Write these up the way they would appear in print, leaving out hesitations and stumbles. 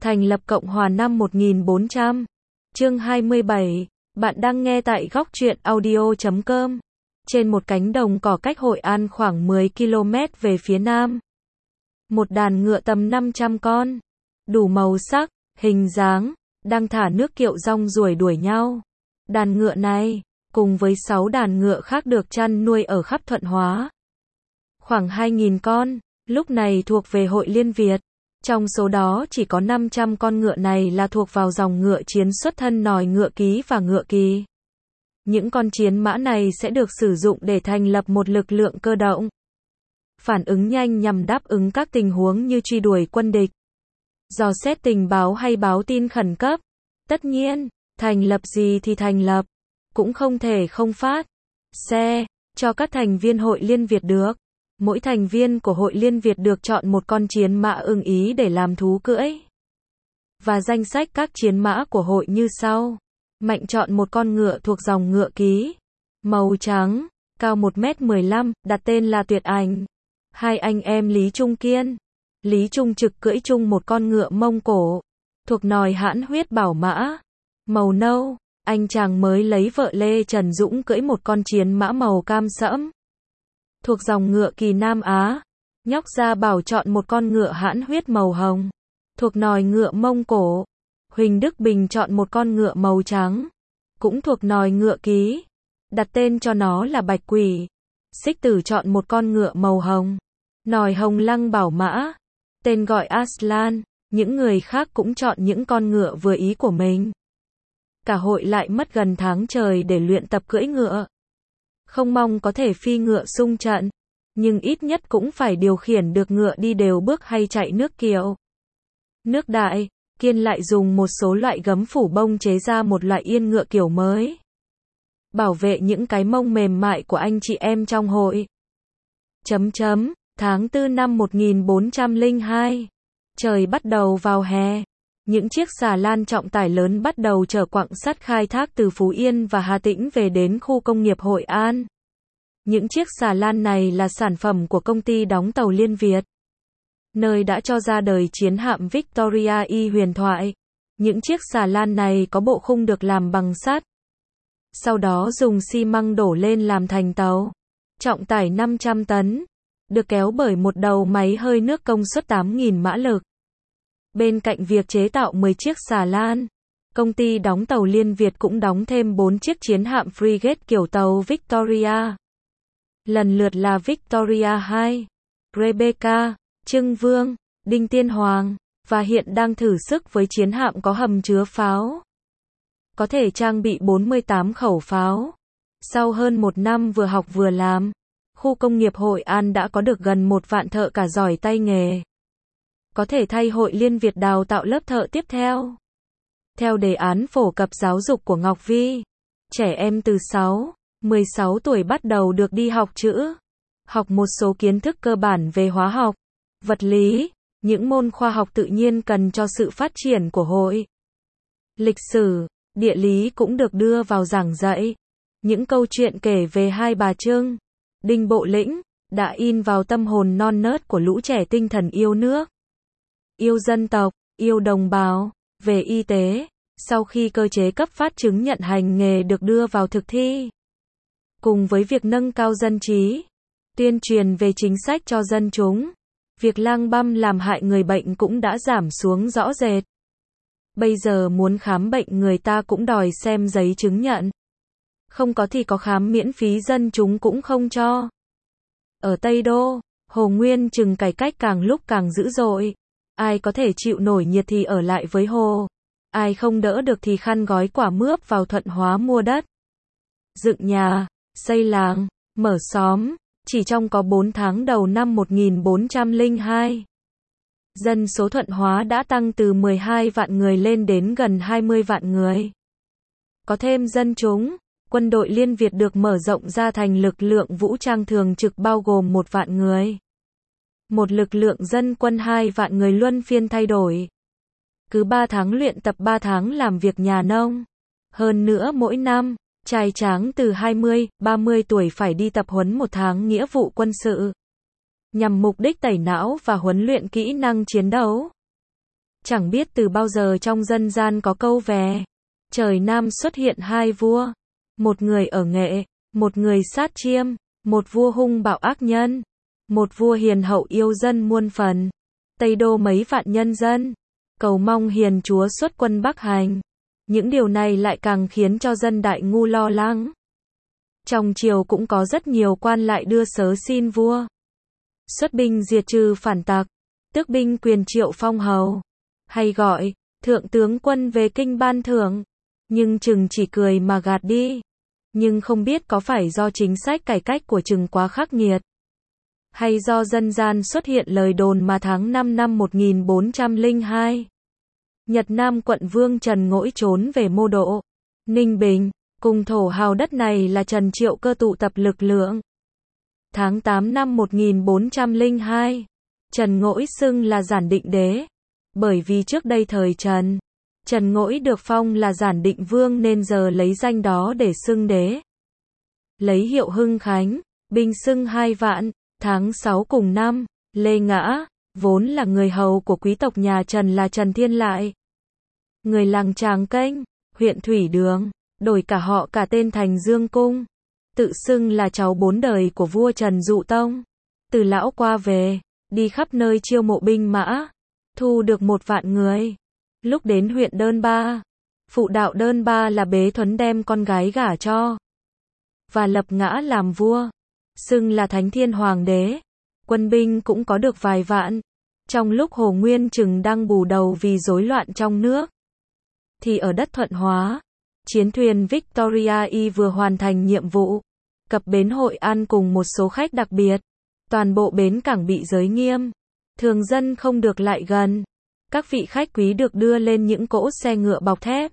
Thành lập Cộng hòa năm 1400. Chương 27. Bạn đang nghe tại góc truyện audio.com. Trên một cánh đồng cỏ cách Hội An khoảng 10 km về phía nam. Một đàn ngựa tầm 500 con, đủ màu sắc, hình dáng, đang thả nước kiệu rong ruổi đuổi nhau. Đàn ngựa này, cùng với 6 đàn ngựa khác được chăn nuôi ở khắp Thuận Hóa. Khoảng 2.000 con, lúc này thuộc về Hội Liên Việt. Trong số đó chỉ có 500 con ngựa này là thuộc vào dòng ngựa chiến xuất thân nòi ngựa ký và ngựa kỳ. Những con chiến mã này sẽ được sử dụng để thành lập một lực lượng cơ động. Phản ứng nhanh nhằm đáp ứng các tình huống như truy đuổi quân địch, dò xét tình báo hay báo tin khẩn cấp. Tất nhiên, thành lập gì thì thành lập, cũng không thể không phát xe cho các thành viên Hội Liên Việt được. Mỗi thành viên của Hội Liên Việt được chọn một con chiến mã ưng ý để làm thú cưỡi. Và danh sách các chiến mã của hội như sau. Mạnh chọn một con ngựa thuộc dòng ngựa ký, màu trắng, cao 1m15, đặt tên là Tuyệt Ảnh. Hai anh em Lý Trung Kiên, Lý Trung Trực cưỡi chung một con ngựa Mông Cổ, thuộc nòi Hãn Huyết Bảo Mã, màu nâu. Anh chàng mới lấy vợ Lê Trần Dũng cưỡi một con chiến mã màu cam sẫm, thuộc dòng ngựa Kỳ Nam Á. Nhóc Gia Bảo chọn một con ngựa Hãn Huyết màu hồng, thuộc nòi ngựa Mông Cổ. Huỳnh Đức Bình chọn một con ngựa màu trắng, cũng thuộc nòi ngựa ký, đặt tên cho nó là Bạch Quỷ. Xích Tử chọn một con ngựa màu hồng, nòi Hồng Lăng Bảo Mã, tên gọi Aslan. Những người khác cũng chọn những con ngựa vừa ý của mình. Cả hội lại mất gần tháng trời để luyện tập cưỡi ngựa. Không mong có thể phi ngựa xung trận, nhưng ít nhất cũng phải điều khiển được ngựa đi đều bước hay chạy nước kiệu. Nước Đại, Kiên lại dùng một số loại gấm phủ bông chế ra một loại yên ngựa kiểu mới, bảo vệ những cái mông mềm mại của anh chị em trong hội. Tháng 4 năm 1402. Trời bắt đầu vào hè. Những chiếc xà lan trọng tải lớn bắt đầu chở quặng sắt khai thác từ Phú Yên và Hà Tĩnh về đến khu công nghiệp Hội An. Những chiếc xà lan này là sản phẩm của công ty đóng tàu Liên Việt, nơi đã cho ra đời chiến hạm Victoria Y huyền thoại. Những chiếc xà lan này có bộ khung được làm bằng sắt, sau đó dùng xi măng đổ lên làm thành tàu, trọng tải 500 tấn, được kéo bởi một đầu máy hơi nước công suất 8.000 mã lực. Bên cạnh việc chế tạo 10 chiếc xà lan, công ty đóng tàu Liên Việt cũng đóng thêm 4 chiếc chiến hạm frigate kiểu tàu Victoria. Lần lượt là Victoria II, Rebecca, Trưng Vương, Đinh Tiên Hoàng, và hiện đang thử sức với chiến hạm có hầm chứa pháo, có thể trang bị 48 khẩu pháo. Sau hơn một năm vừa học vừa làm, khu công nghiệp Hội An đã có được gần 1 vạn thợ cả giỏi tay nghề, có thể thay Hội Liên Việt đào tạo lớp thợ tiếp theo. Theo đề án phổ cập giáo dục của Ngọc Vi, trẻ em từ 6-16 tuổi bắt đầu được đi học chữ, học một số kiến thức cơ bản về hóa học, vật lý, những môn khoa học tự nhiên cần cho sự phát triển của hội. Lịch sử, địa lý cũng được đưa vào giảng dạy. Những câu chuyện kể về Hai Bà Trưng, Đinh Bộ Lĩnh, đã in vào tâm hồn non nớt của lũ trẻ tinh thần yêu nước, yêu dân tộc, yêu đồng bào. Về y tế, sau khi cơ chế cấp phát chứng nhận hành nghề được đưa vào thực thi, cùng với việc nâng cao dân trí, tuyên truyền về chính sách cho dân chúng, việc lang băm làm hại người bệnh cũng đã giảm xuống rõ rệt. Bây giờ muốn khám bệnh người ta cũng đòi xem giấy chứng nhận. Không có thì có khám miễn phí dân chúng cũng không cho. Ở Tây Đô, Hồ Nguyên Trừng cải cách càng lúc càng dữ dội. Ai có thể chịu nổi nhiệt thì ở lại với Hồ. Ai không đỡ được thì khăn gói quả mướp vào Thuận Hóa mua đất, dựng nhà, xây làng, mở xóm. Chỉ trong có 4 tháng đầu năm 1402, dân số Thuận Hóa đã tăng từ 12 vạn người lên đến gần 20 vạn người. Có thêm dân chúng, quân đội Liên Việt được mở rộng ra thành lực lượng vũ trang thường trực bao gồm 1 vạn người. Một lực lượng dân quân 2 vạn người luân phiên thay đổi. Cứ 3 tháng luyện tập 3 tháng làm việc nhà nông. Hơn nữa mỗi năm, trai tráng từ 20-30 tuổi phải đi tập huấn 1 tháng nghĩa vụ quân sự, nhằm mục đích tẩy não và huấn luyện kỹ năng chiến đấu. Chẳng biết từ bao giờ trong dân gian có câu về, trời Nam xuất hiện hai vua, một người ở nghệ, một người sát chiêm, một vua hung bạo ác nhân, một vua hiền hậu yêu dân muôn phần, Tây Đô mấy vạn nhân dân, cầu mong hiền chúa xuất quân Bắc hành. Những điều này lại càng khiến cho dân Đại Ngu lo lắng. Trong triều cũng có rất nhiều quan lại đưa sớ xin vua xuất binh diệt trừ phản tặc, tước binh quyền triệu phong hầu, hay gọi thượng tướng quân về kinh ban thưởng, nhưng Trừng chỉ cười mà gạt đi. Nhưng không biết có phải do chính sách cải cách của Trừng quá khắc nghiệt, hay do dân gian xuất hiện lời đồn mà tháng 5 năm 1402, Nhật Nam quận vương Trần Ngỗi trốn về Mô Độ, Ninh Bình, cùng thổ hào đất này là Trần Triệu Cơ tụ tập lực lượng. Tháng 8 năm 1402, Trần Ngỗi xưng là Giản Định Đế, bởi vì trước đây thời Trần, Trần Ngỗi được phong là Giản Định Vương nên giờ lấy danh đó để xưng đế. Lấy hiệu Hưng Khánh, binh xưng 2 vạn, tháng 6 cùng năm, Lê Ngã, vốn là người hầu của quý tộc nhà Trần là Trần Thiên Lại, người làng Tràng Kênh, huyện Thủy Đường, đổi cả họ cả tên thành Dương Cung, tự xưng là cháu 4 đời của vua Trần Dụ Tông, từ lão qua về, đi khắp nơi chiêu mộ binh mã, thu được 1 vạn người. Lúc đến huyện Đơn Ba, phụ đạo Đơn Ba là Bế Thuấn đem con gái gả cho và lập Ngã làm vua, xưng là Thánh Thiên Hoàng đế. Quân binh cũng có được vài vạn. Trong lúc Hồ Nguyên Trừng đang bù đầu vì rối loạn trong nước, thì ở đất Thuận Hóa, chiến thuyền Victoria Y vừa hoàn thành nhiệm vụ, cập bến Hội An cùng một số khách đặc biệt. Toàn bộ bến cảng bị giới nghiêm, thường dân không được lại gần. Các vị khách quý được đưa lên những cỗ xe ngựa bọc thép,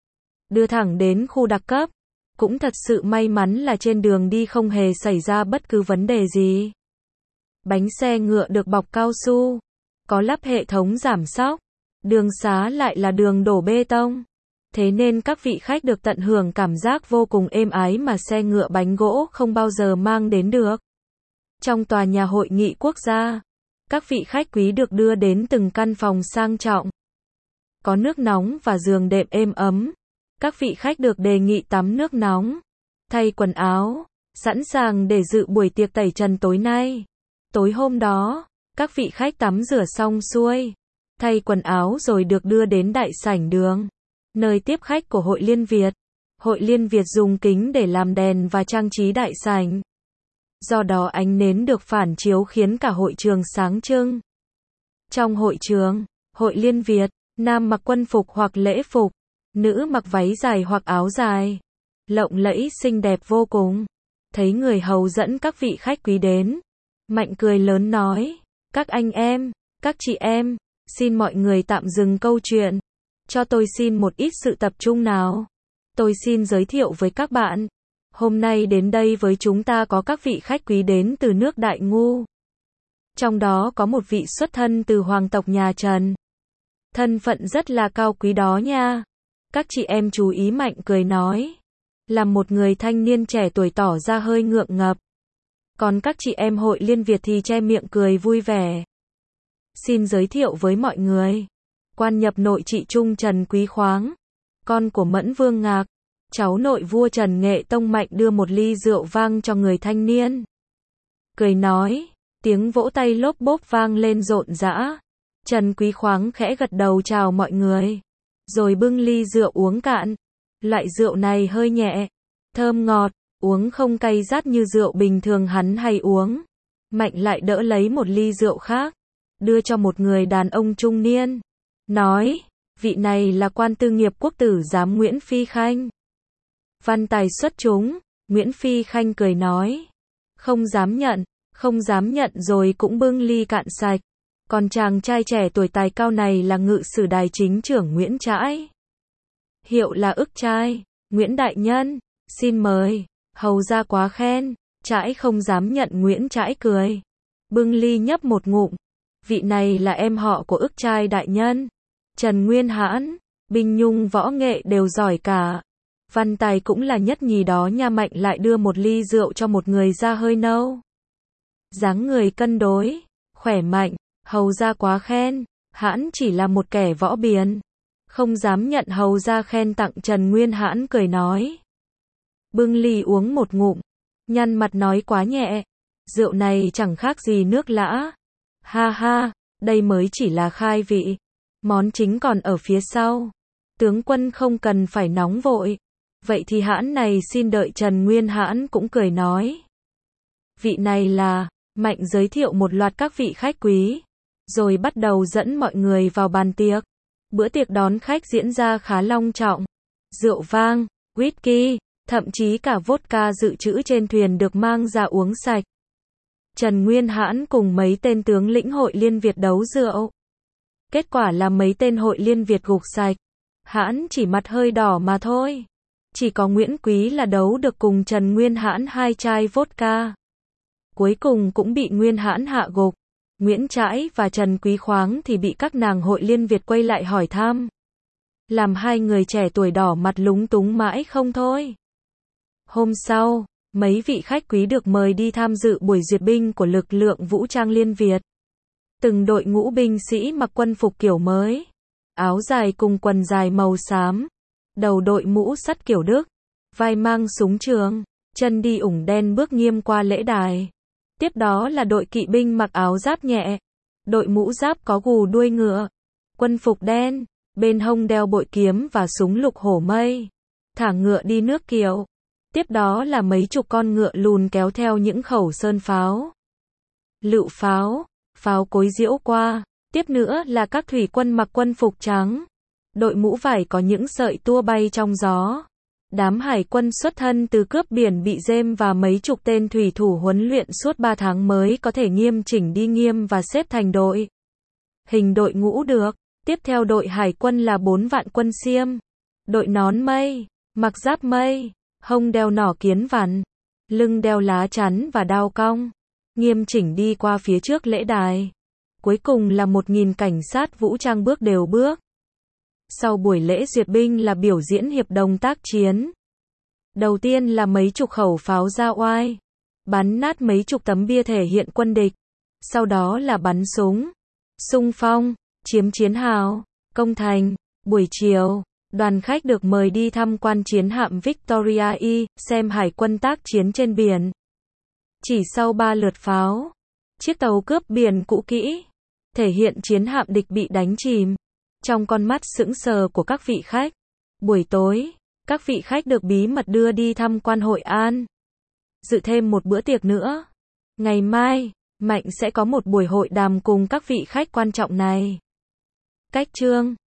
đưa thẳng đến khu đặc cấp. Cũng thật sự may mắn là trên đường đi không hề xảy ra bất cứ vấn đề gì. Bánh xe ngựa được bọc cao su, có lắp hệ thống giảm xóc, đường xá lại là đường đổ bê tông. Thế nên các vị khách được tận hưởng cảm giác vô cùng êm ái mà xe ngựa bánh gỗ không bao giờ mang đến được. Trong tòa nhà hội nghị quốc gia, các vị khách quý được đưa đến từng căn phòng sang trọng, có nước nóng và giường đệm êm ấm. Các vị khách được đề nghị tắm nước nóng, thay quần áo, sẵn sàng để dự buổi tiệc tẩy trần tối nay. Tối hôm đó, các vị khách tắm rửa xong xuôi, thay quần áo rồi được đưa đến đại sảnh đường, nơi tiếp khách của Hội Liên Việt. Hội Liên Việt dùng kính để làm đèn và trang trí đại sảnh. Do đó ánh nến được phản chiếu khiến cả hội trường sáng trưng. Trong hội trường, Hội Liên Việt, nam mặc quân phục hoặc lễ phục, nữ mặc váy dài hoặc áo dài, lộng lẫy xinh đẹp vô cùng. Thấy người hầu dẫn các vị khách quý đến, Mạnh cười lớn nói, các anh em, các chị em, xin mọi người tạm dừng câu chuyện, cho tôi xin một ít sự tập trung nào. Tôi xin giới thiệu với các bạn, hôm nay đến đây với chúng ta có các vị khách quý đến từ nước Đại Ngu. Trong đó có một vị xuất thân từ hoàng tộc nhà Trần. Thân phận rất là cao quý đó nha. Các chị em chú ý. Mạnh cười nói, là một người thanh niên trẻ tuổi tỏ ra hơi ngượng ngập. Còn các chị em Hội Liên Việt thì che miệng cười vui vẻ. Xin giới thiệu với mọi người, quan nhập nội trị Trung Trần Quý Khoáng, con của Mẫn Vương Ngạc, cháu nội vua Trần Nghệ Tông. Mạnh đưa một ly rượu vang cho người thanh niên, cười nói, tiếng vỗ tay lốp bốp vang lên rộn rã. Trần Quý Khoáng khẽ gật đầu chào mọi người, rồi bưng ly rượu uống cạn. Loại rượu này hơi nhẹ, thơm ngọt, uống không cay rát như rượu bình thường hắn hay uống. Mạnh lại đỡ lấy một ly rượu khác, đưa cho một người đàn ông trung niên, nói, vị này là quan tư nghiệp quốc tử giám Nguyễn Phi Khanh. Văn tài xuất chúng. Nguyễn Phi Khanh cười nói, không dám nhận rồi cũng bưng ly cạn sạch. Còn chàng trai trẻ tuổi tài cao này là ngự sử đài chính trưởng Nguyễn Trãi, hiệu là Ức Trai. Nguyễn đại nhân, xin mời. Hầu ra quá khen. Trãi không dám nhận. Nguyễn Trãi cười, bưng ly nhấp một ngụm. Vị này là em họ của Ức Trai đại nhân, Trần Nguyên Hãn, binh nhung võ nghệ đều giỏi cả. Văn tài cũng là nhất nhì đó nha. Mạnh lại đưa một ly rượu cho một người da hơi nâu, dáng người cân đối, khỏe mạnh. Hầu ra quá khen. Hãn chỉ là một kẻ võ biền, không dám nhận hầu ra khen tặng. Trần Nguyên Hãn cười nói. Bưng ly uống một ngụm, nhăn mặt nói quá nhẹ. Rượu này chẳng khác gì nước lã. Ha ha, đây mới chỉ là khai vị. Món chính còn ở phía sau. Tướng quân không cần phải nóng vội. Vậy thì hãn này xin đợi. Trần Nguyên Hãn cũng cười nói. Vị này là, Mạnh giới thiệu một loạt các vị khách quý, rồi bắt đầu dẫn mọi người vào bàn tiệc. Bữa tiệc đón khách diễn ra khá long trọng. Rượu vang, whisky, thậm chí cả vodka dự trữ trên thuyền được mang ra uống sạch. Trần Nguyên Hãn cùng mấy tên tướng lĩnh Hội Liên Việt đấu rượu. Kết quả là mấy tên Hội Liên Việt gục sạch. Hãn chỉ mặt hơi đỏ mà thôi. Chỉ có Nguyễn Quý là đấu được cùng Trần Nguyên Hãn 2 chai vodka. Cuối cùng cũng bị Nguyên Hãn hạ gục. Nguyễn Trãi và Trần Quý Khoáng thì bị các nàng Hội Liên Việt quay lại hỏi thăm. Làm hai người trẻ tuổi đỏ mặt lúng túng mãi không thôi. Hôm sau, mấy vị khách quý được mời đi tham dự buổi duyệt binh của lực lượng vũ trang Liên Việt. Từng đội ngũ binh sĩ mặc quân phục kiểu mới. Áo dài cùng quần dài màu xám. Đầu đội mũ sắt kiểu Đức. Vai mang súng trường. Chân đi ủng đen bước nghiêm qua lễ đài. Tiếp đó là đội kỵ binh mặc áo giáp nhẹ. Đội mũ giáp có gù đuôi ngựa. Quân phục đen. Bên hông đeo bội kiếm và súng lục hổ mây. Thả ngựa đi nước kiệu. Tiếp đó là mấy chục con ngựa lùn kéo theo những khẩu sơn pháo. Lựu pháo. Pháo cối diễu qua. Tiếp nữa là các thủy quân mặc quân phục trắng. Đội mũ vải có những sợi tua bay trong gió. Đám hải quân xuất thân từ cướp biển bị Dêm và mấy chục tên thủy thủ huấn luyện suốt 3 tháng mới có thể nghiêm chỉnh đi nghiêm và xếp thành đội. Hình đội ngũ được. Tiếp theo đội hải quân là 4 vạn quân Xiêm. Đội nón mây, mặc giáp mây, hông đeo nỏ kiến vằn, lưng đeo lá chắn và đao cong. Nghiêm chỉnh đi qua phía trước lễ đài. Cuối cùng là 1.000 cảnh sát vũ trang bước đều bước. Sau buổi lễ duyệt binh là biểu diễn hiệp đồng tác chiến. Đầu tiên là mấy chục khẩu pháo ra oai. Bắn nát mấy chục tấm bia thể hiện quân địch. Sau đó là bắn súng. Xung phong, chiếm chiến hào, công thành. Buổi chiều, đoàn khách được mời đi tham quan chiến hạm Victoria E, xem hải quân tác chiến trên biển. Chỉ sau 3 lượt pháo, chiếc tàu cướp biển cũ kỹ, thể hiện chiến hạm địch bị đánh chìm. Trong con mắt sững sờ của các vị khách. Buổi tối, các vị khách được bí mật đưa đi tham quan Hội An. Dự thêm một bữa tiệc nữa. Ngày mai, Mạnh sẽ có một buổi hội đàm cùng các vị khách quan trọng này. Cách chương